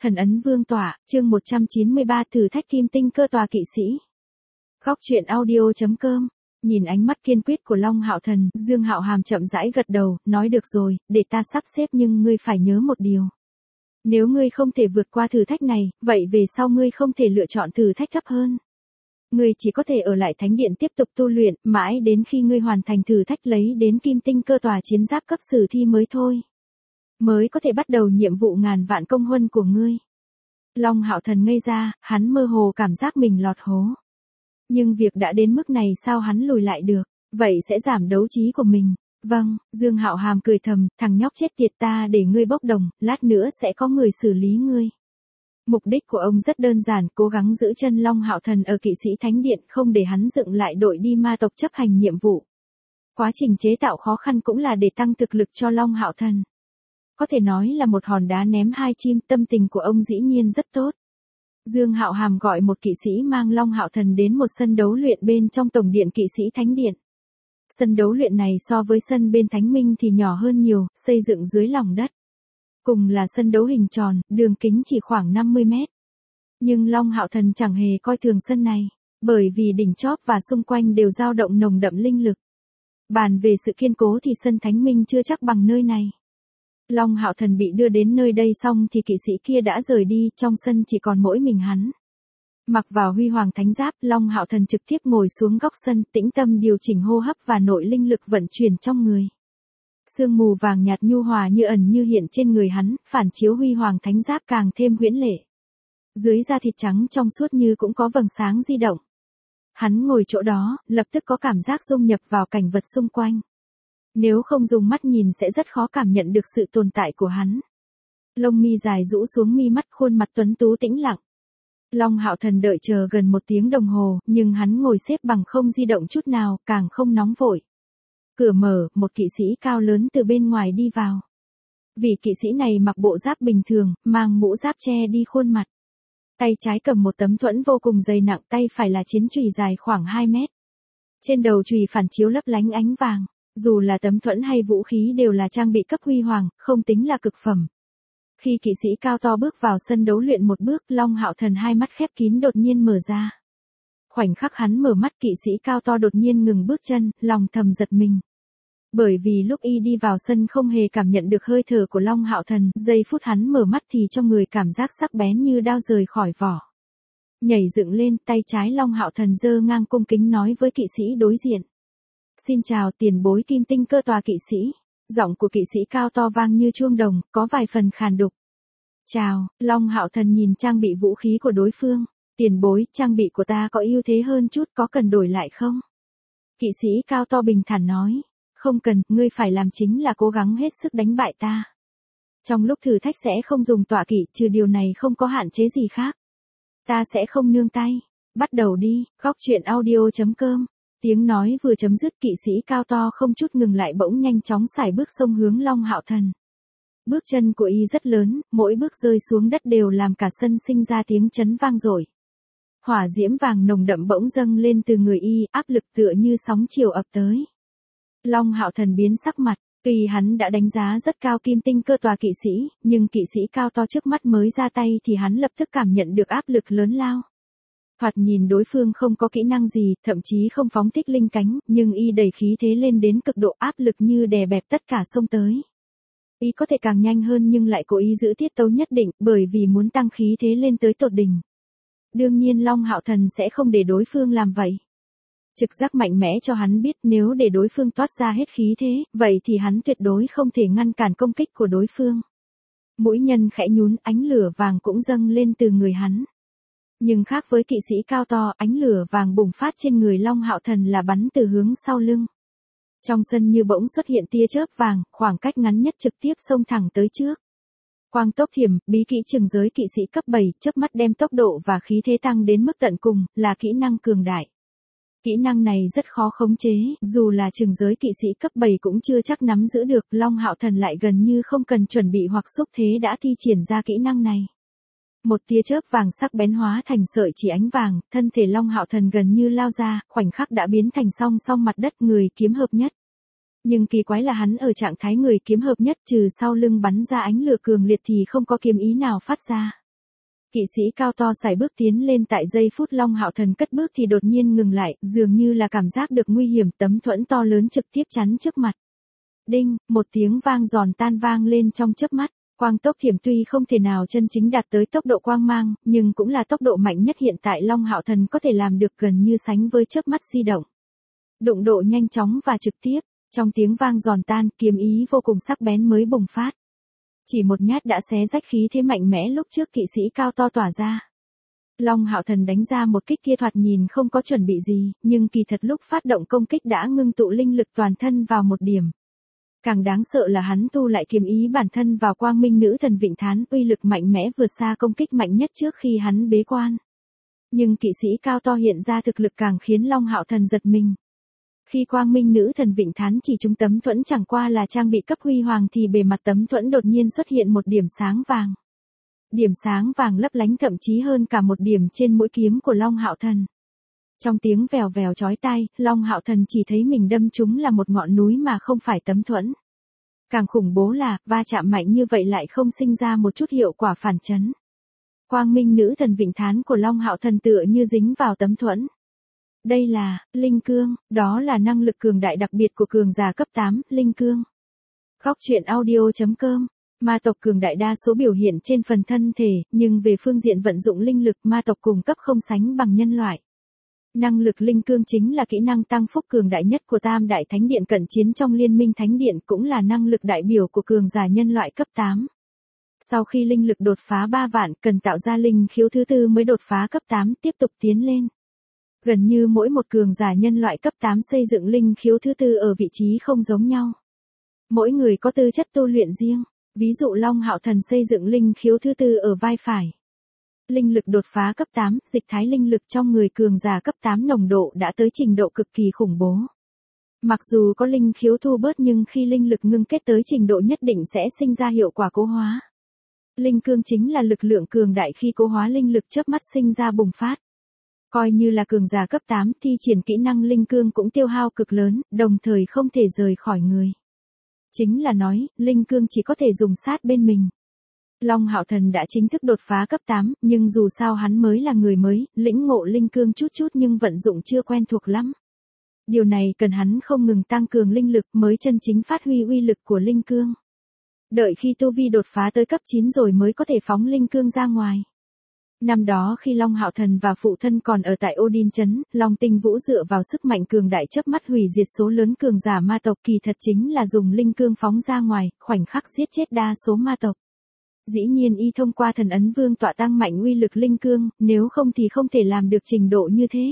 Thần ấn vương tỏa, chương 193 thử thách kim tinh cơ tòa kỵ sĩ. Góc truyện audio.com. Nhìn ánh mắt kiên quyết của Long Hạo Thần, Dương Hạo Hàm chậm rãi gật đầu, nói được rồi, để ta sắp xếp nhưng ngươi phải nhớ một điều. Nếu ngươi không thể vượt qua thử thách này, vậy về sau ngươi không thể lựa chọn thử thách thấp hơn. Ngươi chỉ có thể ở lại thánh điện tiếp tục tu luyện, mãi đến khi ngươi hoàn thành thử thách lấy đến kim tinh cơ tòa chiến giáp cấp sử thi mới thôi. Mới có thể bắt đầu nhiệm vụ ngàn vạn công huân của ngươi. Long Hạo Thần ngây ra, hắn mơ hồ cảm giác mình lọt hố. Nhưng việc đã đến mức này sao hắn lùi lại được, vậy sẽ giảm đấu trí của mình. Vâng, Dương Hạo Hàm cười thầm, thằng nhóc chết tiệt ta để ngươi bốc đồng, lát nữa sẽ có người xử lý ngươi. Mục đích của ông rất đơn giản, cố gắng giữ chân Long Hạo Thần ở kỵ sĩ thánh điện, không để hắn dựng lại đội đi ma tộc chấp hành nhiệm vụ. Quá trình chế tạo khó khăn cũng là để tăng thực lực cho Long Hạo Thần. Có thể nói là một hòn đá ném hai chim, tâm tình của ông dĩ nhiên rất tốt. Dương Hạo Hàm gọi một kỵ sĩ mang Long Hạo Thần đến một sân đấu luyện bên trong tổng điện kỵ sĩ thánh điện. Sân đấu luyện này so với sân bên Thánh Minh thì nhỏ hơn nhiều, xây dựng dưới lòng đất. Cùng là sân đấu hình tròn, đường kính chỉ khoảng 50 mét. Nhưng Long Hạo Thần chẳng hề coi thường sân này, bởi vì đỉnh chóp và xung quanh đều dao động nồng đậm linh lực. Bàn về sự kiên cố thì sân Thánh Minh chưa chắc bằng nơi này. Long Hạo Thần bị đưa đến nơi đây xong thì kỵ sĩ kia đã rời đi, trong sân chỉ còn mỗi mình hắn. Mặc vào huy hoàng thánh giáp, Long Hạo Thần trực tiếp ngồi xuống góc sân, tĩnh tâm điều chỉnh hô hấp và nội linh lực vận chuyển trong người. Sương mù vàng nhạt nhu hòa như ẩn như hiện trên người hắn, phản chiếu huy hoàng thánh giáp càng thêm huyễn lệ. Dưới da thịt trắng trong suốt như cũng có vầng sáng di động. Hắn ngồi chỗ đó, lập tức có cảm giác dung nhập vào cảnh vật xung quanh. Nếu không dùng mắt nhìn sẽ rất khó cảm nhận được sự tồn tại của hắn. Lông mi dài rũ xuống mi mắt, khuôn mặt tuấn tú tĩnh lặng. Long Hạo Thần đợi chờ gần 1 tiếng đồng hồ, nhưng hắn ngồi xếp bằng không di động chút nào, càng không nóng vội. Cửa mở, một kỵ sĩ cao lớn từ bên ngoài đi vào. Vị kỵ sĩ này mặc bộ giáp bình thường, mang mũ giáp che đi khuôn mặt. Tay trái cầm một tấm thuẫn vô cùng dày nặng, tay phải là chiến chùy dài khoảng 2 mét. Trên đầu chùy phản chiếu lấp lánh ánh vàng. Dù là tấm thuẫn hay vũ khí đều là trang bị cấp huy hoàng, không tính là cực phẩm. Khi kỵ sĩ cao to bước vào sân đấu luyện một bước, Long Hạo Thần hai mắt khép kín đột nhiên mở ra. Khoảnh khắc hắn mở mắt, kỵ sĩ cao to đột nhiên ngừng bước chân, lòng thầm giật mình. Bởi vì lúc y đi vào sân không hề cảm nhận được hơi thở của Long Hạo Thần, giây phút hắn mở mắt thì trong người cảm giác sắc bén như đao rời khỏi vỏ. Nhảy dựng lên, tay trái Long Hạo Thần giơ ngang cung kính nói với kỵ sĩ đối diện. Xin chào tiền bối kim tinh cơ tòa kỵ sĩ. Giọng của kỵ sĩ cao to vang như chuông đồng, có vài phần khàn đục. Chào, Long Hạo Thần nhìn trang bị vũ khí của đối phương. Tiền bối, trang bị của ta có ưu thế hơn chút, có cần đổi lại không? Kỵ sĩ cao to bình thản nói. Không cần, ngươi phải làm chính là cố gắng hết sức đánh bại ta. Trong lúc thử thách sẽ không dùng tọa kỵ, trừ điều này không có hạn chế gì khác. Ta sẽ không nương tay. Bắt đầu đi, góc truyện audio.com. Tiếng nói vừa chấm dứt, kỵ sĩ cao to không chút ngừng lại bỗng nhanh chóng sải bước xông hướng Long Hạo Thần. Bước chân của y rất lớn, mỗi bước rơi xuống đất đều làm cả sân sinh ra tiếng chấn vang dội. Hỏa diễm vàng nồng đậm bỗng dâng lên từ người y, áp lực tựa như sóng chiều ập tới. Long Hạo Thần biến sắc mặt, tuy hắn đã đánh giá rất cao kim tinh cơ tòa kỵ sĩ, nhưng kỵ sĩ cao to trước mắt mới ra tay thì hắn lập tức cảm nhận được áp lực lớn lao. Thoạt nhìn đối phương không có kỹ năng gì, thậm chí không phóng thích linh cánh, nhưng y đẩy khí thế lên đến cực độ, áp lực như đè bẹp tất cả xông tới. Y có thể càng nhanh hơn nhưng lại cố ý giữ tiết tấu nhất định, bởi vì muốn tăng khí thế lên tới tột đỉnh. Đương nhiên Long Hạo Thần sẽ không để đối phương làm vậy. Trực giác mạnh mẽ cho hắn biết nếu để đối phương toát ra hết khí thế, vậy thì hắn tuyệt đối không thể ngăn cản công kích của đối phương. Mũi nhân khẽ nhún, ánh lửa vàng cũng dâng lên từ người hắn. Nhưng khác với kỵ sĩ cao to, ánh lửa vàng bùng phát trên người Long Hạo Thần là bắn từ hướng sau lưng. Trong sân như bỗng xuất hiện tia chớp vàng, khoảng cách ngắn nhất trực tiếp xông thẳng tới trước. Quang tốc thiểm, bí kỹ trường giới kỵ sĩ cấp 7, chớp mắt đem tốc độ và khí thế tăng đến mức tận cùng, là kỹ năng cường đại. Kỹ năng này rất khó khống chế, dù là trường giới kỵ sĩ cấp 7 cũng chưa chắc nắm giữ được, Long Hạo Thần lại gần như không cần chuẩn bị hoặc xúc thế đã thi triển ra kỹ năng này. Một tia chớp vàng sắc bén hóa thành sợi chỉ ánh vàng, thân thể Long Hạo Thần gần như lao ra, khoảnh khắc đã biến thành song song mặt đất, người kiếm hợp nhất. Nhưng kỳ quái là hắn ở trạng thái người kiếm hợp nhất, trừ sau lưng bắn ra ánh lửa cường liệt thì không có kiếm ý nào phát ra. Kỵ sĩ cao to sải bước tiến lên, tại giây phút Long Hạo Thần cất bước thì đột nhiên ngừng lại, dường như là cảm giác được nguy hiểm, tấm thuẫn to lớn trực tiếp chắn trước mặt. Đinh, một tiếng vang giòn tan vang lên trong chớp mắt. Quang tốc thiểm tuy không thể nào chân chính đạt tới tốc độ quang mang, nhưng cũng là tốc độ mạnh nhất hiện tại Long Hạo Thần có thể làm được, gần như sánh với chớp mắt di động. Đụng độ nhanh chóng và trực tiếp, trong tiếng vang giòn tan, kiếm ý vô cùng sắc bén mới bùng phát. Chỉ một nhát đã xé rách khí thế mạnh mẽ lúc trước kỵ sĩ cao to tỏa ra. Long Hạo Thần đánh ra một kích kia thoạt nhìn không có chuẩn bị gì, nhưng kỳ thật lúc phát động công kích đã ngưng tụ linh lực toàn thân vào một điểm. Càng đáng sợ là hắn tu lại kiếm ý bản thân vào Quang Minh Nữ Thần Vịnh Thán, uy lực mạnh mẽ vượt xa công kích mạnh nhất trước khi hắn bế quan. Nhưng kỵ sĩ cao to hiện ra thực lực càng khiến Long Hạo Thần giật mình. Khi Quang Minh Nữ Thần Vịnh Thán chỉ trúng tấm thuẫn chẳng qua là trang bị cấp huy hoàng thì bề mặt tấm thuẫn đột nhiên xuất hiện một điểm sáng vàng. Điểm sáng vàng lấp lánh thậm chí hơn cả một điểm trên mũi kiếm của Long Hạo Thần. Trong tiếng vèo vèo chói tai, Long Hạo Thần chỉ thấy mình đâm trúng là một ngọn núi mà không phải tấm thuẫn. Càng khủng bố là, va chạm mạnh như vậy lại không sinh ra một chút hiệu quả phản chấn. Quang Minh Nữ Thần Vịnh Thán của Long Hạo Thần tựa như dính vào tấm thuẫn. Đây là, Linh Cương, đó là năng lực cường đại đặc biệt của cường giả cấp 8, Linh Cương. Góc truyện audio.com. Ma tộc cường đại đa số biểu hiện trên phần thân thể, nhưng về phương diện vận dụng linh lực ma tộc cùng cấp không sánh bằng nhân loại. Năng lực Linh Cương chính là kỹ năng tăng phúc cường đại nhất của Tam Đại Thánh Điện cận chiến trong Liên minh Thánh Điện, cũng là năng lực đại biểu của cường giả nhân loại cấp 8. Sau khi linh lực đột phá 3 vạn, cần tạo ra linh khiếu thứ tư mới đột phá cấp 8, tiếp tục tiến lên. Gần như mỗi một cường giả nhân loại cấp 8 xây dựng linh khiếu thứ tư ở vị trí không giống nhau. Mỗi người có tư chất tu luyện riêng, ví dụ Long Hạo Thần xây dựng linh khiếu thứ tư ở vai phải. Linh lực đột phá cấp 8, dịch thái linh lực trong người cường giả cấp 8 nồng độ đã tới trình độ cực kỳ khủng bố. Mặc dù có linh khiếu thu bớt nhưng khi linh lực ngưng kết tới trình độ nhất định sẽ sinh ra hiệu quả cố hóa. Linh cương chính là lực lượng cường đại khi cố hóa linh lực chớp mắt sinh ra bùng phát. Coi như là cường giả cấp 8 thi triển kỹ năng linh cương cũng tiêu hao cực lớn, đồng thời không thể rời khỏi người. Chính là nói, linh cương chỉ có thể dùng sát bên mình. Long Hạo Thần đã chính thức đột phá cấp 8, nhưng dù sao hắn mới là người mới, lĩnh ngộ linh cương chút chút nhưng vận dụng chưa quen thuộc lắm. Điều này cần hắn không ngừng tăng cường linh lực mới chân chính phát huy uy lực của linh cương. Đợi khi tu vi đột phá tới cấp 9 rồi mới có thể phóng linh cương ra ngoài. Năm đó khi Long Hạo Thần và phụ thân còn ở tại Odin Trấn, Long Tinh Vũ dựa vào sức mạnh cường đại chớp mắt hủy diệt số lớn cường giả ma tộc, kỳ thật chính là dùng linh cương phóng ra ngoài, khoảnh khắc giết chết đa số ma tộc. Dĩ nhiên y thông qua thần ấn vương tọa tăng mạnh uy lực linh cương, nếu không thì không thể làm được trình độ như thế.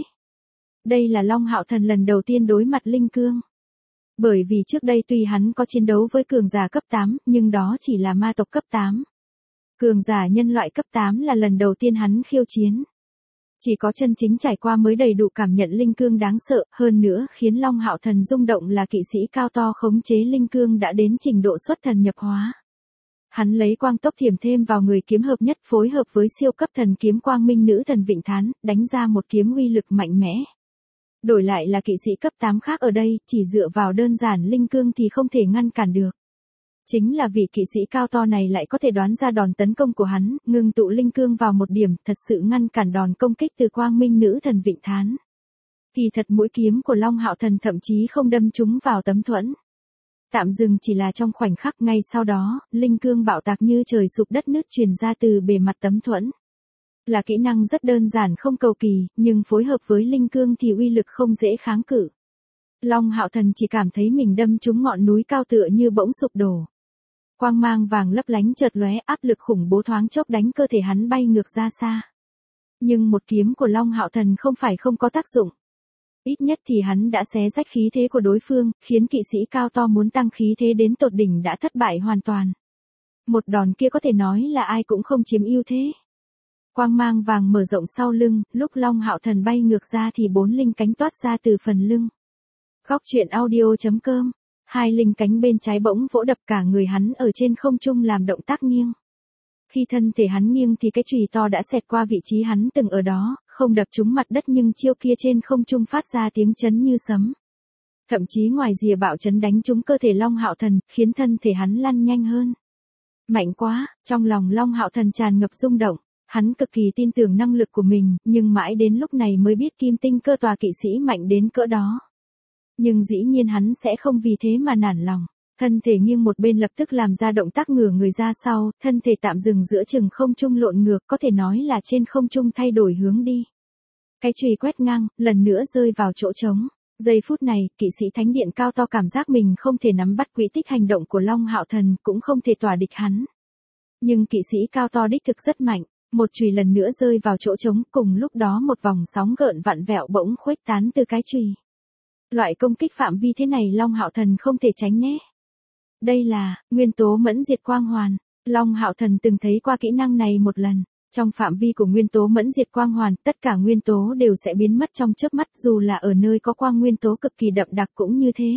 Đây là Long Hạo Thần lần đầu tiên đối mặt linh cương. Bởi vì trước đây tuy hắn có chiến đấu với cường giả cấp 8, nhưng đó chỉ là ma tộc cấp 8. Cường giả nhân loại cấp 8 là lần đầu tiên hắn khiêu chiến. Chỉ có chân chính trải qua mới đầy đủ cảm nhận linh cương đáng sợ, hơn nữa khiến Long Hạo Thần rung động là kỵ sĩ cao to khống chế linh cương đã đến trình độ xuất thần nhập hóa. Hắn lấy quang tốc thiểm thêm vào người kiếm hợp nhất phối hợp với siêu cấp thần kiếm Quang Minh Nữ Thần Vịnh Thán, đánh ra một kiếm uy lực mạnh mẽ. Đổi lại là kỵ sĩ cấp 8 khác ở đây, chỉ dựa vào đơn giản linh cương thì không thể ngăn cản được. Chính là vì kỵ sĩ cao to này lại có thể đoán ra đòn tấn công của hắn, ngưng tụ linh cương vào một điểm, thật sự ngăn cản đòn công kích từ Quang Minh Nữ Thần Vịnh Thán. Kỳ thật mũi kiếm của Long Hạo Thần thậm chí không đâm trúng vào tấm thuẫn. Tạm dừng chỉ là trong khoảnh khắc, ngay sau đó, linh cương bạo tạc như trời sụp đất nứt truyền ra từ bề mặt tấm thuẫn. Là kỹ năng rất đơn giản không cầu kỳ, nhưng phối hợp với linh cương thì uy lực không dễ kháng cự. Long Hạo Thần chỉ cảm thấy mình đâm trúng ngọn núi cao tựa như bỗng sụp đổ. Quang mang vàng lấp lánh chợt lóe, áp lực khủng bố thoáng chốc đánh cơ thể hắn bay ngược ra xa. Nhưng một kiếm của Long Hạo Thần không phải không có tác dụng. Ít nhất thì hắn đã xé rách khí thế của đối phương, khiến kỵ sĩ cao to muốn tăng khí thế đến tột đỉnh đã thất bại hoàn toàn. Một đòn kia có thể nói là ai cũng không chiếm ưu thế. Quang mang vàng mở rộng sau lưng, lúc Long Hạo Thần bay ngược ra thì 4 linh cánh toát ra từ phần lưng. Góc truyện audio.com. 2 linh cánh bên trái bỗng vỗ đập cả người hắn ở trên không trung làm động tác nghiêng. Khi thân thể hắn nghiêng thì cái chùy to đã xẹt qua vị trí hắn từng ở đó, không đập trúng mặt đất nhưng chiêu kia trên không trung phát ra tiếng chấn như sấm. Thậm chí ngoài rìa bạo chấn đánh trúng cơ thể Long Hạo Thần, khiến thân thể hắn lăn nhanh hơn. Mạnh quá, trong lòng Long Hạo Thần tràn ngập rung động. Hắn cực kỳ tin tưởng năng lực của mình, nhưng mãi đến lúc này mới biết kim tinh cơ tòa kỵ sĩ mạnh đến cỡ đó. Nhưng dĩ nhiên hắn sẽ không vì thế mà nản lòng. Thân thể nghiêng một bên lập tức làm ra động tác ngửa người ra sau, thân thể tạm dừng giữa chừng không trung lộn ngược, có thể nói là trên không trung thay đổi hướng đi. Cái chùy quét ngang, lần nữa rơi vào chỗ trống. Giây phút này, kỵ sĩ thánh điện cao to cảm giác mình không thể nắm bắt quỹ tích hành động của Long Hạo Thần, cũng không thể tỏa địch hắn. Nhưng kỵ sĩ cao to đích thực rất mạnh, một chùy lần nữa rơi vào chỗ trống, cùng lúc đó một vòng sóng gợn vặn vẹo bỗng khuếch tán từ cái chùy. Loại công kích phạm vi thế này Long Hạo Thần không thể tránh né. Đây là nguyên tố mẫn diệt quang hoàn. Long Hạo Thần từng thấy qua kỹ năng này một lần. Trong phạm vi của nguyên tố mẫn diệt quang hoàn, tất cả nguyên tố đều sẽ biến mất trong chớp mắt, dù là ở nơi có quang nguyên tố cực kỳ đậm đặc cũng như thế.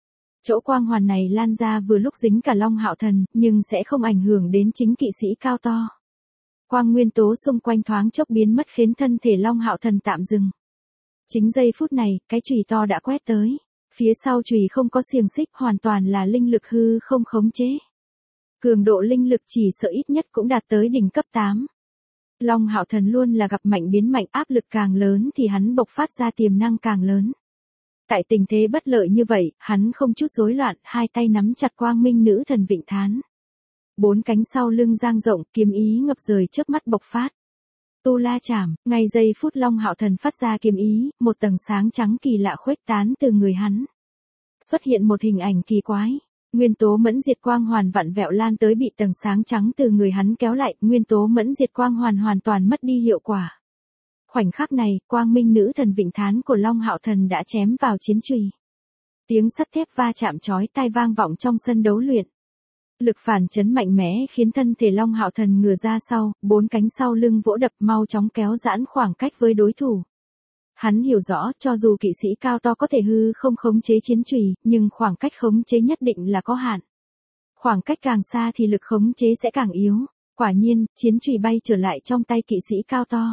Chỗ quang hoàn này lan ra vừa lúc dính cả Long Hạo Thần, nhưng sẽ không ảnh hưởng đến chính kỵ sĩ cao to. Quang nguyên tố xung quanh thoáng chốc biến mất khiến thân thể Long Hạo Thần tạm dừng. Chính giây phút này, cái chùy to đã quét tới. Phía sau chùy không có xiềng xích, hoàn toàn là linh lực hư không khống chế. Cường độ linh lực chỉ sợ ít nhất cũng đạt tới đỉnh cấp 8. Long Hạo Thần luôn là gặp mạnh biến mạnh, áp lực càng lớn thì hắn bộc phát ra tiềm năng càng lớn. Tại tình thế bất lợi như vậy, hắn không chút rối loạn, hai tay nắm chặt quang minh nữ thần vịnh thán. Bốn cánh sau lưng dang rộng, kiếm ý ngập trời chớp mắt bộc phát. Tu La Chảm, ngay giây phút Long Hạo Thần phát ra kiếm ý, một tầng sáng trắng kỳ lạ khuếch tán từ người hắn. Xuất hiện một hình ảnh kỳ quái. Nguyên tố mẫn diệt quang hoàn vặn vẹo lan tới bị tầng sáng trắng từ người hắn kéo lại, nguyên tố mẫn diệt quang hoàn hoàn toàn mất đi hiệu quả. Khoảnh khắc này, quang minh nữ thần vịnh thán của Long Hạo Thần đã chém vào chiến chùy. Tiếng sắt thép va chạm chói tai vang vọng trong sân đấu luyện. Lực phản chấn mạnh mẽ khiến thân thể Long Hạo Thần ngửa ra sau, bốn cánh sau lưng vỗ đập mau chóng kéo giãn khoảng cách với đối thủ. Hắn hiểu rõ cho dù kỵ sĩ cao to có thể hư không khống chế chiến chùy, nhưng khoảng cách khống chế nhất định là có hạn. Khoảng cách càng xa thì lực khống chế sẽ càng yếu. Quả nhiên, chiến chùy bay trở lại trong tay kỵ sĩ cao to.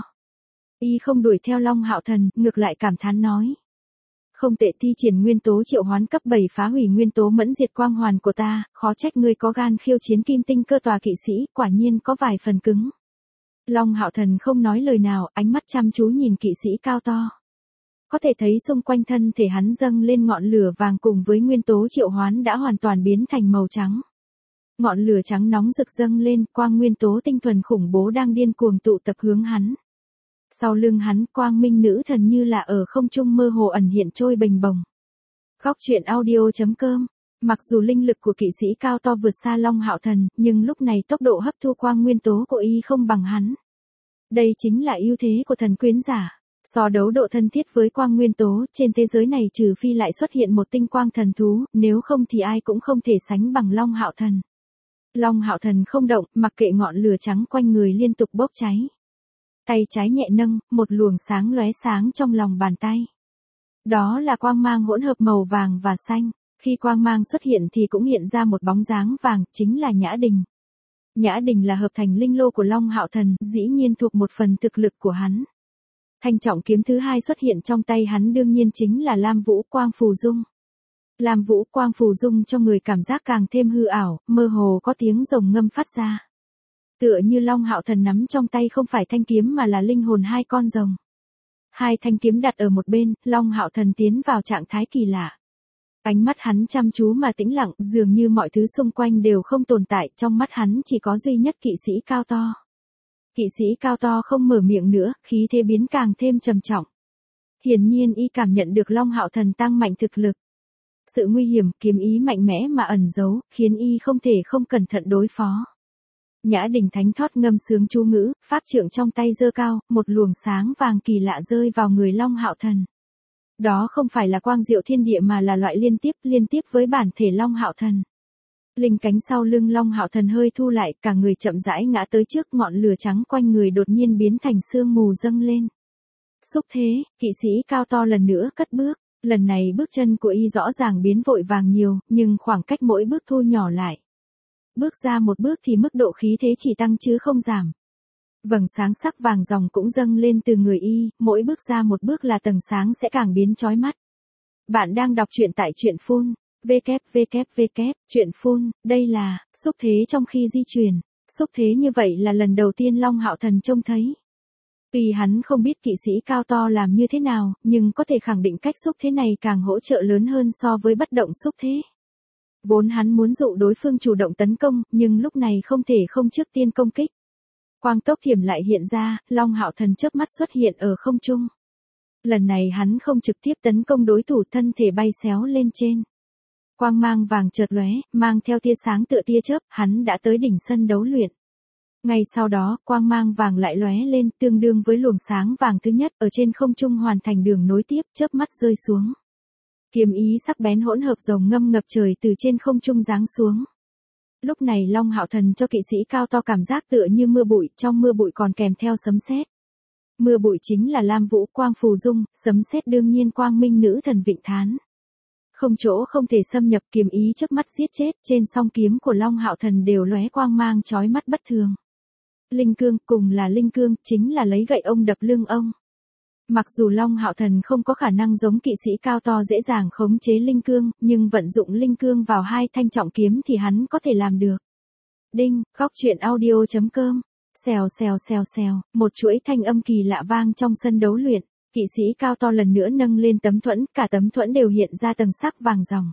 Y không đuổi theo Long Hạo Thần, ngược lại cảm thán nói. Không tệ, thi triển nguyên tố triệu hoán cấp 7 phá hủy nguyên tố mẫn diệt quang hoàn của ta, khó trách ngươi có gan khiêu chiến kim tinh cơ tòa kỵ sĩ, quả nhiên có vài phần cứng. Long Hạo Thần không nói lời nào, ánh mắt chăm chú nhìn kỵ sĩ cao to. Có thể thấy xung quanh thân thể hắn dâng lên ngọn lửa vàng cùng với nguyên tố triệu hoán đã hoàn toàn biến thành màu trắng. Ngọn lửa trắng nóng rực dâng lên, quang nguyên tố tinh thuần khủng bố đang điên cuồng tụ tập hướng hắn. Sau lưng hắn, quang minh nữ thần như là ở không trung mơ hồ ẩn hiện trôi bềnh bồng. Góc truyện audio.com. Mặc dù linh lực của kỵ sĩ cao to vượt xa Long Hạo Thần, nhưng lúc này tốc độ hấp thu quang nguyên tố của y không bằng hắn. Đây chính là ưu thế của thần quyến giả. So đấu độ thân thiết với quang nguyên tố, trên thế giới này trừ phi lại xuất hiện một tinh quang thần thú, nếu không thì ai cũng không thể sánh bằng Long Hạo Thần. Long Hạo Thần không động, mặc kệ ngọn lửa trắng quanh người liên tục bốc cháy. Tay trái nhẹ nâng, một luồng sáng lóe sáng trong lòng bàn tay. Đó là quang mang hỗn hợp màu vàng và xanh. Khi quang mang xuất hiện thì cũng hiện ra một bóng dáng vàng, chính là Nhã Đình. Nhã Đình là hợp thành linh lô của Long Hạo Thần, dĩ nhiên thuộc một phần thực lực của hắn. Thanh trọng kiếm thứ hai xuất hiện trong tay hắn đương nhiên chính là Lam Vũ Quang Phù Dung. Lam Vũ Quang Phù Dung cho người cảm giác càng thêm hư ảo, mơ hồ có tiếng rồng ngâm phát ra. Tựa như Long Hạo Thần nắm trong tay không phải thanh kiếm mà là linh hồn hai con rồng. Hai thanh kiếm đặt ở một bên, Long Hạo Thần tiến vào trạng thái kỳ lạ. Ánh mắt hắn chăm chú mà tĩnh lặng, dường như mọi thứ xung quanh đều không tồn tại, trong mắt hắn chỉ có duy nhất kỵ sĩ cao to. Kỵ sĩ cao to không mở miệng nữa, khí thế biến càng thêm trầm trọng. Hiển nhiên y cảm nhận được Long Hạo Thần tăng mạnh thực lực. Sự nguy hiểm, kiếm ý mạnh mẽ mà ẩn giấu, khiến y không thể không cẩn thận đối phó. Nhã Đình thánh thót ngâm sướng chú ngữ, pháp trượng trong tay giơ cao, một luồng sáng vàng kỳ lạ rơi vào người Long Hạo Thần. Đó không phải là quang diệu thiên địa mà là loại liên tiếp với bản thể Long Hạo Thần. Linh cánh sau lưng Long Hạo Thần hơi thu lại, cả người chậm rãi ngã tới trước, ngọn lửa trắng quanh người đột nhiên biến thành sương mù dâng lên. Xúc thế, kỵ sĩ cao to lần nữa cất bước, lần này bước chân của y rõ ràng biến vội vàng nhiều, nhưng khoảng cách mỗi bước thu nhỏ lại. Bước ra một bước thì mức độ khí thế chỉ tăng chứ không giảm. Vầng sáng sắc vàng ròng cũng dâng lên từ người y, mỗi bước ra một bước là tầng sáng sẽ càng biến chói mắt. Bạn đang đọc truyện tại truyện Phun. Chuyện Phun, đây là xúc thế trong khi di chuyển. Xúc thế như vậy là lần đầu tiên Long Hạo Thần trông thấy. Tuy hắn không biết kỵ sĩ cao to làm như thế nào, nhưng có thể khẳng định cách xúc thế này càng hỗ trợ lớn hơn so với bất động xúc thế. Vốn hắn muốn dụ đối phương chủ động tấn công, nhưng lúc này không thể không trước tiên công kích. Quang tốc thiểm lại hiện ra, Long Hạo Thần chớp mắt xuất hiện ở không trung. Lần này hắn không trực tiếp tấn công đối thủ, thân thể bay xéo lên trên. Quang mang vàng chợt lóe, mang theo tia sáng tựa tia chớp, hắn đã tới đỉnh sân đấu luyện. Ngay sau đó, quang mang vàng lại lóe lên, tương đương với luồng sáng vàng thứ nhất, ở trên không trung hoàn thành đường nối tiếp, chớp mắt rơi xuống. Kiếm ý sắc bén hỗn hợp rồng ngâm ngập trời từ trên không trung giáng xuống. Lúc này Long Hạo Thần cho kỵ sĩ cao to cảm giác tựa như mưa bụi, trong mưa bụi còn kèm theo sấm sét. Mưa bụi chính là lam vũ quang phù dung, sấm sét đương nhiên quang minh nữ thần Vịnh Thán. Không chỗ không thể xâm nhập, kiếm ý chớp mắt giết chết, trên song kiếm của Long Hạo Thần đều lóe quang mang chói mắt bất thường. Linh cương, cùng là linh cương, chính là lấy gậy ông đập lưng ông. Mặc dù Long Hạo Thần không có khả năng giống kỵ sĩ cao to dễ dàng khống chế linh cương, nhưng vận dụng linh cương vào hai thanh trọng kiếm thì hắn có thể làm được. Đinh, góc truyện audio.com. Xèo xèo xèo xèo, một chuỗi thanh âm kỳ lạ vang trong sân đấu luyện. Kỵ sĩ cao to lần nữa nâng lên tấm thuẫn, cả tấm thuẫn đều hiện ra tầng sắc vàng ròng.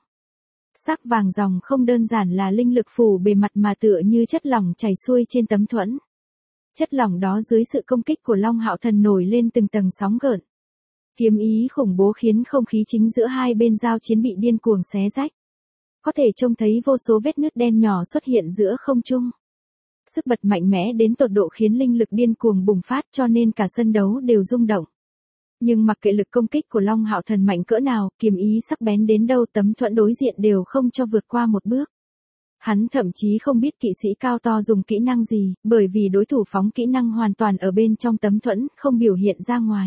Sắc vàng ròng không đơn giản là linh lực phủ bề mặt mà tựa như chất lỏng chảy xuôi trên tấm thuẫn. Chất lỏng đó dưới sự công kích của Long Hạo Thần nổi lên từng tầng sóng gợn. Kiếm ý khủng bố khiến không khí chính giữa hai bên giao chiến bị điên cuồng xé rách. Có thể trông thấy vô số vết nứt đen nhỏ xuất hiện giữa không trung. Sức bật mạnh mẽ đến tột độ khiến linh lực điên cuồng bùng phát, cho nên cả sân đấu đều rung động. Nhưng mặc kệ lực công kích của Long Hạo Thần mạnh cỡ nào, kiếm ý sắc bén đến đâu, tấm thuẫn đối diện đều không cho vượt qua một bước. Hắn thậm chí không biết kỵ sĩ cao to dùng kỹ năng gì, bởi vì đối thủ phóng kỹ năng hoàn toàn ở bên trong tấm thuẫn, không biểu hiện ra ngoài.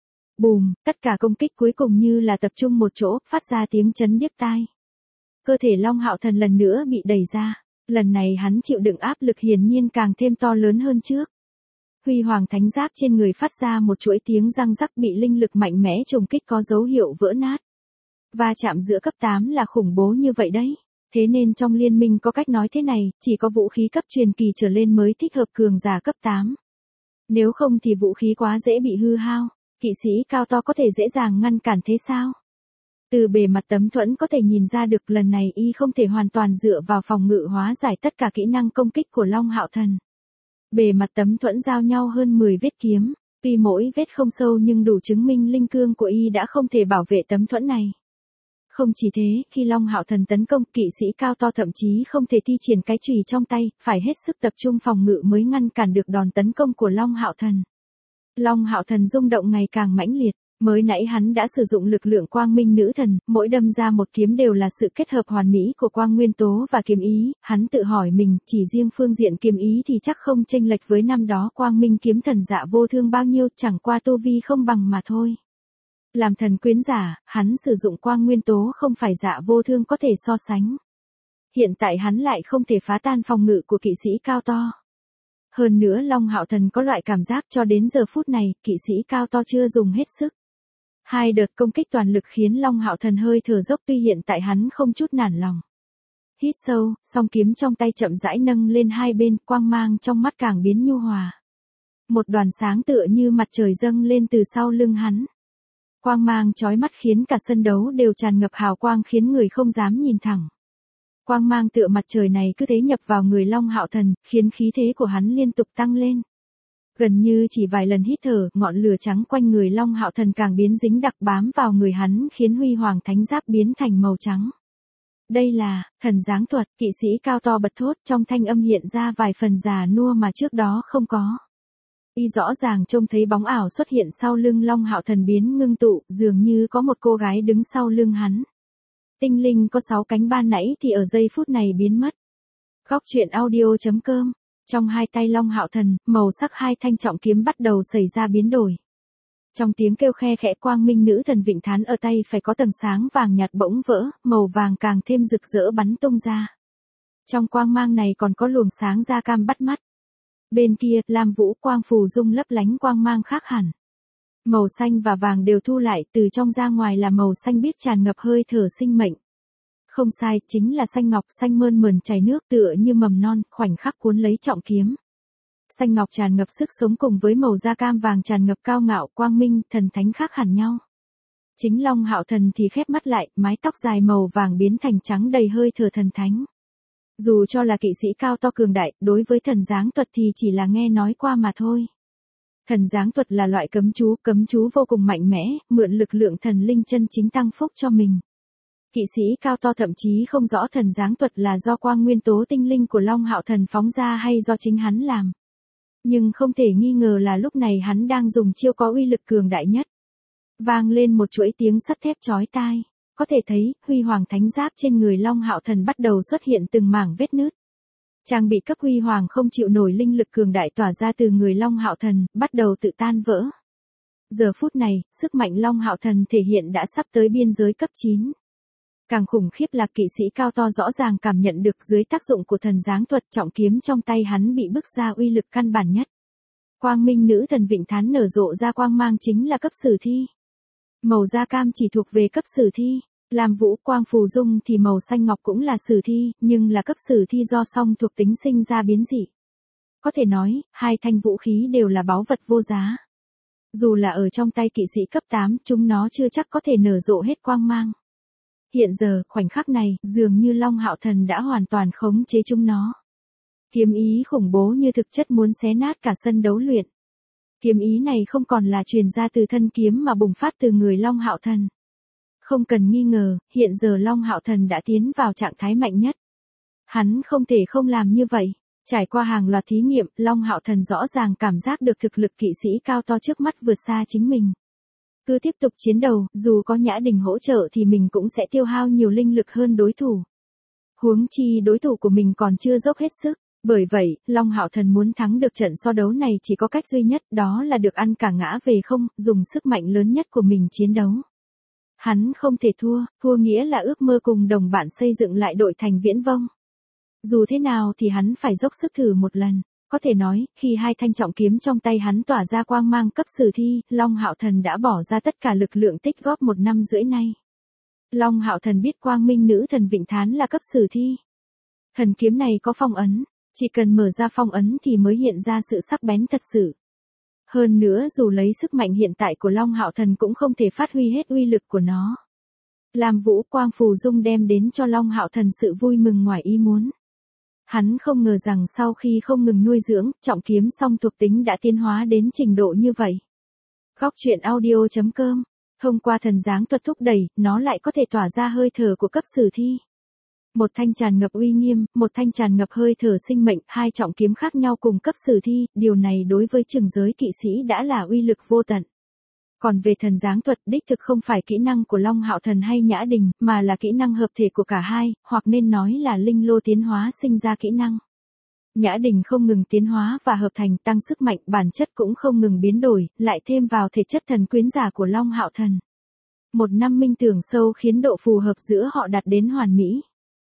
Bùm, tất cả công kích cuối cùng như là tập trung một chỗ, phát ra tiếng chấn điếc tai. Cơ thể Long Hạo Thần lần nữa bị đẩy ra, lần này hắn chịu đựng áp lực hiển nhiên càng thêm to lớn hơn trước. Huy hoàng thánh giáp trên người phát ra một chuỗi tiếng răng rắc, bị linh lực mạnh mẽ trùng kích có dấu hiệu vỡ nát. Va chạm giữa cấp 8 là khủng bố như vậy đấy. Thế nên trong liên minh có cách nói thế này, chỉ có vũ khí cấp truyền kỳ trở lên mới thích hợp cường giả cấp 8. Nếu không thì vũ khí quá dễ bị hư hao, kỵ sĩ cao to có thể dễ dàng ngăn cản thế sao? Từ bề mặt tấm thuẫn có thể nhìn ra được lần này y không thể hoàn toàn dựa vào phòng ngự hóa giải tất cả kỹ năng công kích của Long Hạo Thần. Bề mặt tấm thuẫn giao nhau hơn 10 vết kiếm, tuy mỗi vết không sâu nhưng đủ chứng minh linh cương của y đã không thể bảo vệ tấm thuẫn này. Không chỉ thế, khi Long Hạo Thần tấn công, kỵ sĩ cao to thậm chí không thể thi triển cái chùy trong tay, phải hết sức tập trung phòng ngự mới ngăn cản được đòn tấn công của Long Hạo Thần. Long Hạo Thần rung động ngày càng mãnh liệt, mới nãy hắn đã sử dụng lực lượng quang minh nữ thần, mỗi đâm ra một kiếm đều là sự kết hợp hoàn mỹ của quang nguyên tố và kiếm ý, hắn tự hỏi mình, chỉ riêng phương diện kiếm ý thì chắc không chênh lệch với năm đó quang minh kiếm thần Dạ Vô Thương bao nhiêu, chẳng qua tu vi không bằng mà thôi. Làm thần quyến giả, hắn sử dụng quang nguyên tố không phải Dạ Vô Thương có thể so sánh. Hiện tại hắn lại không thể phá tan phòng ngự của kỵ sĩ cao to. Hơn nữa Long Hạo Thần có loại cảm giác cho đến giờ phút này, kỵ sĩ cao to chưa dùng hết sức. Hai đợt công kích toàn lực khiến Long Hạo Thần hơi thở dốc, tuy hiện tại hắn không chút nản lòng. Hít sâu, song kiếm trong tay chậm rãi nâng lên hai bên, quang mang trong mắt càng biến nhu hòa. Một đoàn sáng tựa như mặt trời dâng lên từ sau lưng hắn. Quang mang chói mắt khiến cả sân đấu đều tràn ngập hào quang, khiến người không dám nhìn thẳng. Quang mang tựa mặt trời này cứ thế nhập vào người Long Hạo Thần, khiến khí thế của hắn liên tục tăng lên. Gần như chỉ vài lần hít thở, ngọn lửa trắng quanh người Long Hạo Thần càng biến dính đặc bám vào người hắn, khiến huy hoàng thánh giáp biến thành màu trắng. Đây là thần giáng thuật, kỵ sĩ cao to bật thốt, trong thanh âm hiện ra vài phần già nua mà trước đó không có. Y rõ ràng trông thấy bóng ảo xuất hiện sau lưng Long Hạo Thần biến ngưng tụ, dường như có một cô gái đứng sau lưng hắn. Tinh linh có 6 cánh ban nãy thì ở giây phút này biến mất. Góc truyện audio.com. Trong hai tay Long Hạo Thần, màu sắc hai thanh trọng kiếm bắt đầu xảy ra biến đổi. Trong tiếng kêu khe khẽ, quang minh nữ thần Vịnh Thán ở tay phải có tầng sáng vàng nhạt bỗng vỡ, màu vàng càng thêm rực rỡ bắn tung ra. Trong quang mang này còn có luồng sáng da cam bắt mắt. Bên kia, lam vũ quang phù dung lấp lánh quang mang khác hẳn. Màu xanh và vàng đều thu lại, từ trong ra ngoài là màu xanh biếc tràn ngập hơi thở sinh mệnh. Không sai, chính là xanh ngọc xanh mơn mởn chảy nước tựa như mầm non, khoảnh khắc cuốn lấy trọng kiếm. Xanh ngọc tràn ngập sức sống cùng với màu da cam vàng tràn ngập cao ngạo, quang minh, thần thánh khác hẳn nhau. Chính Long Hạo Thần thì khép mắt lại, mái tóc dài màu vàng biến thành trắng đầy hơi thở thần thánh. Dù cho là kỵ sĩ cao to cường đại, đối với thần giáng thuật thì chỉ là nghe nói qua mà thôi. Thần giáng thuật là loại cấm chú vô cùng mạnh mẽ, mượn lực lượng thần linh chân chính tăng phúc cho mình. Kỵ sĩ cao to thậm chí không rõ thần giáng thuật là do quang nguyên tố tinh linh của Long Hạo Thần phóng ra hay do chính hắn làm. Nhưng không thể nghi ngờ là lúc này hắn đang dùng chiêu có uy lực cường đại nhất. Vang lên một chuỗi tiếng sắt thép chói tai. Có thể thấy, huy hoàng thánh giáp trên người Long Hạo Thần bắt đầu xuất hiện từng mảng vết nứt. Trang bị cấp huy hoàng không chịu nổi linh lực cường đại tỏa ra từ người Long Hạo Thần, bắt đầu tự tan vỡ. Giờ phút này, sức mạnh Long Hạo Thần thể hiện đã sắp tới biên giới cấp 9. Càng khủng khiếp là kỵ sĩ cao to rõ ràng cảm nhận được dưới tác dụng của thần giáng thuật trọng kiếm trong tay hắn bị bức ra uy lực căn bản nhất. Quang minh nữ thần Vịnh Thán nở rộ ra quang mang chính là cấp sử thi. Màu da cam chỉ thuộc về cấp sử thi. Làm vũ quang phù dung thì màu xanh ngọc cũng là sử thi, nhưng là cấp sử thi do song thuộc tính sinh ra biến dị. Có thể nói, hai thanh vũ khí đều là báu vật vô giá. Dù là ở trong tay kỵ sĩ cấp 8, chúng nó chưa chắc có thể nở rộ hết quang mang. Hiện giờ, khoảnh khắc này, dường như Long Hạo Thần đã hoàn toàn khống chế chúng nó. Kiếm ý khủng bố như thực chất muốn xé nát cả sân đấu luyện. Kiếm ý này không còn là truyền ra từ thân kiếm mà bùng phát từ người Long Hạo Thần. Không cần nghi ngờ, hiện giờ Long Hạo Thần đã tiến vào trạng thái mạnh nhất. Hắn không thể không làm như vậy. Trải qua hàng loạt thí nghiệm, Long Hạo Thần rõ ràng cảm giác được thực lực kỵ sĩ cao to trước mắt vượt xa chính mình. Cứ tiếp tục chiến đấu, dù có Nhã Đình hỗ trợ thì mình cũng sẽ tiêu hao nhiều linh lực hơn đối thủ. Huống chi đối thủ của mình còn chưa dốc hết sức. Bởi vậy, Long Hạo Thần muốn thắng được trận so đấu này chỉ có cách duy nhất, đó là được ăn cả ngã về không, dùng sức mạnh lớn nhất của mình chiến đấu. Hắn không thể thua nghĩa là ước mơ cùng đồng bạn xây dựng lại đội thành viễn vông. Dù thế nào thì hắn phải dốc sức thử một lần. Có thể nói, khi hai thanh trọng kiếm trong tay hắn tỏa ra quang mang cấp sử thi, Long Hạo Thần đã bỏ ra tất cả lực lượng tích góp 1 năm rưỡi nay. Long Hạo Thần biết quang minh nữ thần Vịnh Thán là cấp sử thi. Thần kiếm này có phong ấn, chỉ cần mở ra phong ấn thì mới hiện ra sự sắc bén thật sự. Hơn nữa dù lấy sức mạnh hiện tại của Long Hạo Thần cũng không thể phát huy hết uy lực của nó. Làm vũ quang phù dung đem đến cho Long Hạo Thần sự vui mừng ngoài ý muốn. Hắn không ngờ rằng sau khi không ngừng nuôi dưỡng, trọng kiếm song thuộc tính đã tiến hóa đến trình độ như vậy. Góc truyện audio.com. Thông qua thần giáng thuật thúc đẩy, nó lại có thể tỏa ra hơi thở của cấp sử thi. Một thanh tràn ngập uy nghiêm, một thanh tràn ngập hơi thở sinh mệnh, hai trọng kiếm khác nhau cùng cấp sử thi, điều này đối với chừng giới kỵ sĩ đã là uy lực vô tận. Còn về thần giáng thuật, đích thực không phải kỹ năng của Long Hạo Thần hay Nhã Đình, mà là kỹ năng hợp thể của cả hai, hoặc nên nói là linh lô tiến hóa sinh ra kỹ năng. Nhã Đình không ngừng tiến hóa và hợp thành tăng sức mạnh, bản chất cũng không ngừng biến đổi, lại thêm vào thể chất thần quyến giả của Long Hạo Thần. 1 năm minh tưởng sâu khiến độ phù hợp giữa họ đạt đến hoàn mỹ.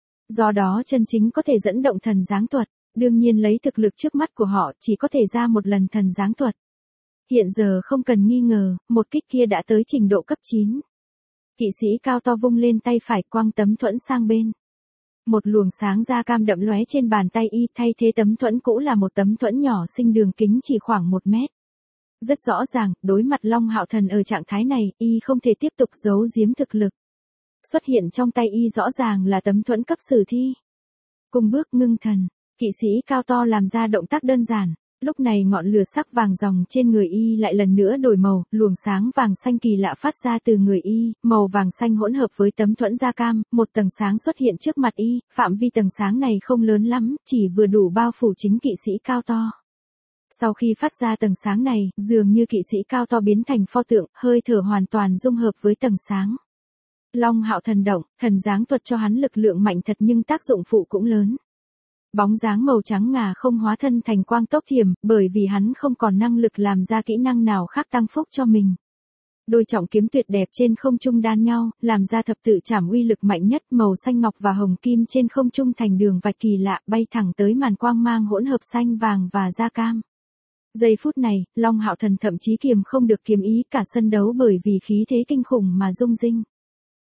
Do đó chân chính có thể dẫn động thần giáng thuật, đương nhiên lấy thực lực trước mắt của họ chỉ có thể ra một lần thần giáng thuật. Hiện giờ không cần nghi ngờ, một kích kia đã tới trình độ cấp 9. Kỵ sĩ cao to vung lên tay phải quang tấm thuẫn sang bên. Một luồng sáng da cam đậm lóe trên bàn tay y, thay thế tấm thuẫn cũ là một tấm thuẫn nhỏ xinh đường kính chỉ khoảng 1 mét. Rất rõ ràng, đối mặt Long Hạo Thần ở trạng thái này, y không thể tiếp tục giấu giếm thực lực. Xuất hiện trong tay y rõ ràng là tấm thuẫn cấp sử thi. Cùng bước ngưng thần, kỵ sĩ cao to làm ra động tác đơn giản. Lúc này ngọn lửa sắc vàng ròng trên người y lại lần nữa đổi màu, luồng sáng vàng xanh kỳ lạ phát ra từ người y, màu vàng xanh hỗn hợp với tấm thuẫn da cam, một tầng sáng xuất hiện trước mặt y, phạm vi tầng sáng này không lớn lắm, chỉ vừa đủ bao phủ chính kỵ sĩ cao to. Sau khi phát ra tầng sáng này, dường như kỵ sĩ cao to biến thành pho tượng, hơi thở hoàn toàn dung hợp với tầng sáng. Long Hạo Thần động, thần giáng thuật cho hắn lực lượng mạnh thật nhưng tác dụng phụ cũng lớn. Bóng dáng màu trắng ngà không hóa thân thành quang tốc thiểm, bởi vì hắn không còn năng lực làm ra kỹ năng nào khác tăng phúc cho mình. Đôi trọng kiếm tuyệt đẹp trên không trung đan nhau, làm ra thập tự trảm uy lực mạnh nhất, màu xanh ngọc và hồng kim trên không trung thành đường vạch kỳ lạ, bay thẳng tới màn quang mang hỗn hợp xanh vàng và da cam. Giây phút này, Long Hạo Thần thậm chí kiềm không được kiếm ý cả sân đấu bởi vì khí thế kinh khủng mà rung rinh.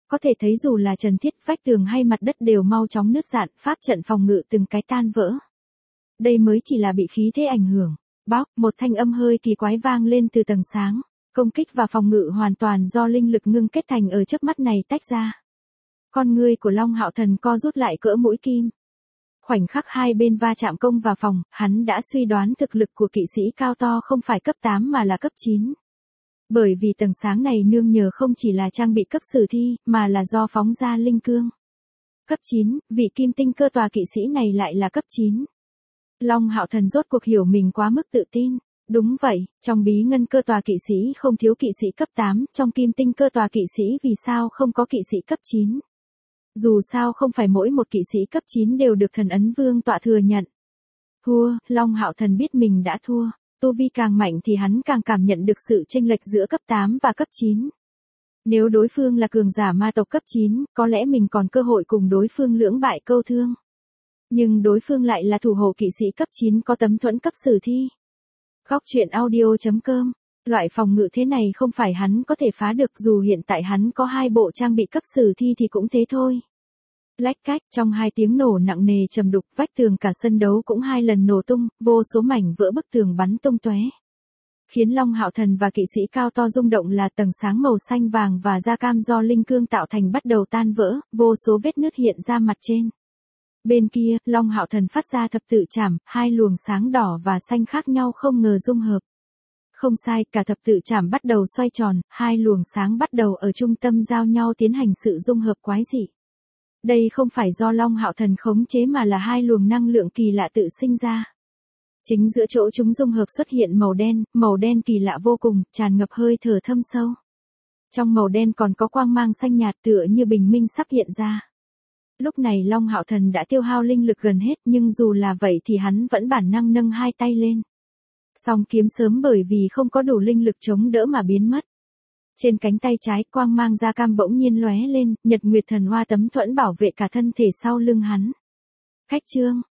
Có thể thấy dù là trần thiết, vách tường hay mặt đất đều mau chóng nứt rạn, pháp trận phòng ngự từng cái tan vỡ. Đây mới chỉ là bị khí thế ảnh hưởng. Bóc, một thanh âm hơi kỳ quái vang lên từ tầng sáng. Công kích và phòng ngự hoàn toàn do linh lực ngưng kết thành ở chớp mắt này tách ra. Con ngươi của Long Hạo Thần co rút lại cỡ mũi kim. Khoảnh khắc hai bên va chạm công vào phòng, hắn đã suy đoán thực lực của kỵ sĩ cao to không phải cấp 8 mà là cấp 9. Bởi vì tầng sáng này nương nhờ không chỉ là trang bị cấp sử thi, mà là do phóng ra linh cương. Cấp 9, vị kim tinh cơ tòa kỵ sĩ này lại là cấp 9. Long Hạo Thần rốt cuộc hiểu mình quá mức tự tin. Đúng vậy, trong bí ngân cơ tòa kỵ sĩ không thiếu kỵ sĩ cấp 8, trong kim tinh cơ tòa kỵ sĩ vì sao không có kỵ sĩ cấp 9. Dù sao không phải mỗi một kỵ sĩ cấp 9 đều được thần ấn vương tọa thừa nhận. Thua, Long Hạo Thần biết mình đã thua. Tu vi càng mạnh thì hắn càng cảm nhận được sự chênh lệch giữa cấp 8 và cấp 9. Nếu đối phương là cường giả ma tộc cấp 9, có lẽ mình còn cơ hội cùng đối phương lưỡng bại câu thương. Nhưng đối phương lại là thủ hộ kỵ sĩ cấp 9 có tấm thuẫn cấp sử thi. Góc truyện audio.com. Loại phòng ngự thế này không phải hắn có thể phá được, dù hiện tại hắn có 2 bộ trang bị cấp sử thi thì cũng thế thôi. Lách cách, trong 2 tiếng nổ nặng nề trầm đục, vách tường cả sân đấu cũng 2 lần nổ tung, vô số mảnh vỡ bức tường bắn tung tóe. Khiến Long Hạo Thần và kỵ sĩ cao to rung động là tầng sáng màu xanh vàng và da cam do linh cương tạo thành bắt đầu tan vỡ, vô số vết nứt hiện ra mặt trên. Bên kia, Long Hạo Thần phát ra thập tự trảm, 2 luồng sáng đỏ và xanh khác nhau không ngờ dung hợp. Không sai, cả thập tự trảm bắt đầu xoay tròn, 2 luồng sáng bắt đầu ở trung tâm giao nhau tiến hành sự dung hợp quái dị. Đây không phải do Long Hạo Thần khống chế mà là 2 luồng năng lượng kỳ lạ tự sinh ra. Chính giữa chỗ chúng dung hợp xuất hiện màu đen kỳ lạ vô cùng, tràn ngập hơi thở thâm sâu. Trong màu đen còn có quang mang xanh nhạt tựa như bình minh sắp hiện ra. Lúc này Long Hạo Thần đã tiêu hao linh lực gần hết, nhưng dù là vậy thì hắn vẫn bản năng nâng 2 tay lên. Song kiếm sớm bởi vì không có đủ linh lực chống đỡ mà biến mất. Trên cánh tay trái, quang mang da cam bỗng nhiên lóe lên, Nhật Nguyệt Thần Hoa tấm thuẫn bảo vệ cả thân thể sau lưng hắn. Khách chương,